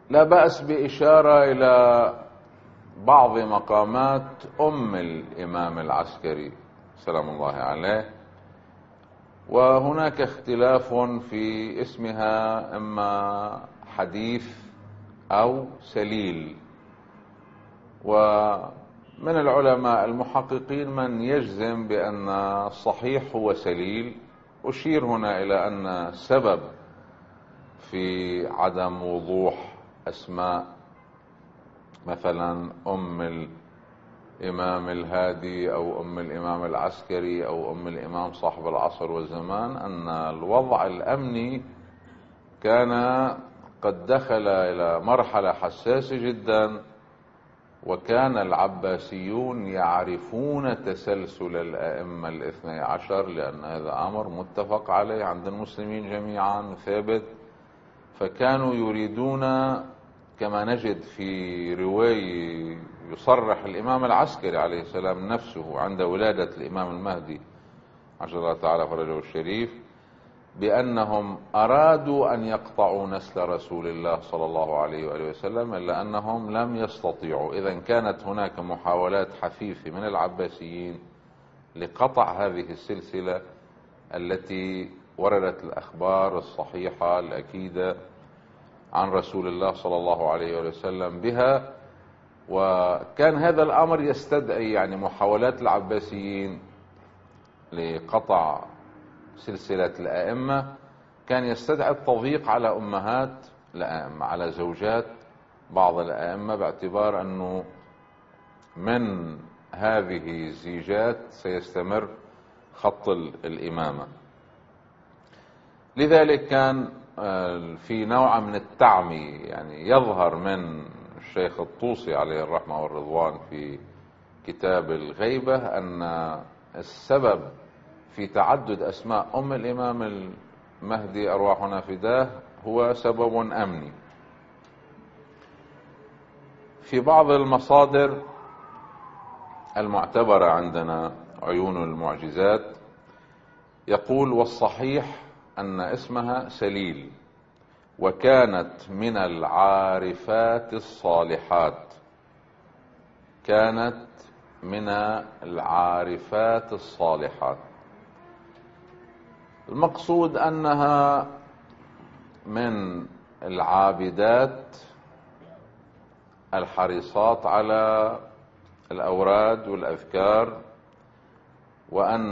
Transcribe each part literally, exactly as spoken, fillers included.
لا بأس بإشارة إلى بعض مقامات أم الإمام العسكري سلام الله عليه، وهناك اختلاف في اسمها، إما حديث أو سليل. ومن العلماء المحققين من يجزم بأن الصحيح هو سليل. أشير هنا إلى أن السبب في عدم وضوح أسماء مثلا أم الإمام الهادي أو أم الإمام العسكري أو أم الإمام صاحب العصر والزمان أن الوضع الأمني كان قد دخل إلى مرحلة حساسة جدا، وكان العباسيون يعرفون تسلسل الأئمة الاثني عشر، لأن هذا أمر متفق عليه عند المسلمين جميعا ثابت. فكانوا يريدون، كما نجد في رواية يصرح الإمام العسكري عليه السلام نفسه عند ولادة الإمام المهدي عجل الله تعالى فرجه الشريف، بأنهم أرادوا أن يقطعوا نسل رسول الله صلى الله عليه وآله وسلم، إلا أنهم لم يستطيعوا. إذن كانت هناك محاولات حثيثة من العباسيين لقطع هذه السلسلة التي وردت الأخبار الصحيحة الأكيدة عن رسول الله صلى الله عليه وآله وسلم بها. وكان هذا الأمر يستدعي يعني محاولات العباسيين لقطع سلسلة الأئمة، كان يستدعي التضييق على أمهات الأئمة، على زوجات بعض الأئمة، باعتبار أنه من هذه الزيجات سيستمر خط الإمامة. لذلك كان في نوع من التعمي يعني يظهر من الشيخ الطوسي عليه الرحمة والرضوان في كتاب الغيبة أن السبب في تعدد أسماء أم الإمام المهدي أرواحنا فداه هو سبب أمني. في بعض المصادر المعتبرة عندنا عيون المعجزات يقول: والصحيح أن اسمها سليل، وكانت من العارفات الصالحات، كانت من العارفات الصالحات. المقصود أنها من العابدات الحريصات على الأوراد والأذكار، وأن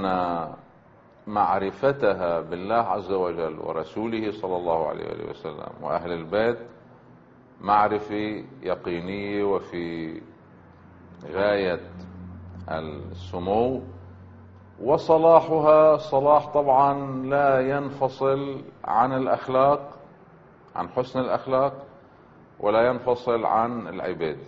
معرفتها بالله عز وجل ورسوله صلى الله عليه وسلم وأهل البيت معرفة يقينية وفي غاية السمو، وصلاحها صلاح طبعا لا ينفصل عن الأخلاق، عن حسن الأخلاق، ولا ينفصل عن العباد.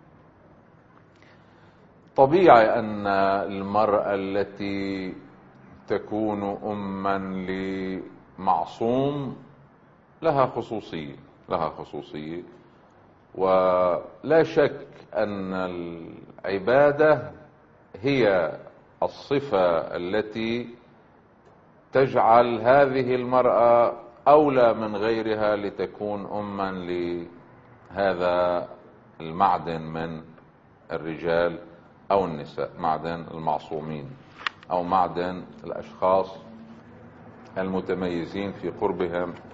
طبيعي أن المرأة التي تكون أما لمعصوم لها خصوصية، لها خصوصية، ولا شك أن العبادة هي الصفة التي تجعل هذه المرأة أولى من غيرها لتكون أما لهذا المعدن من الرجال أو النساء، معدن المعصومين أو معدن الأشخاص المتميزين في قربهم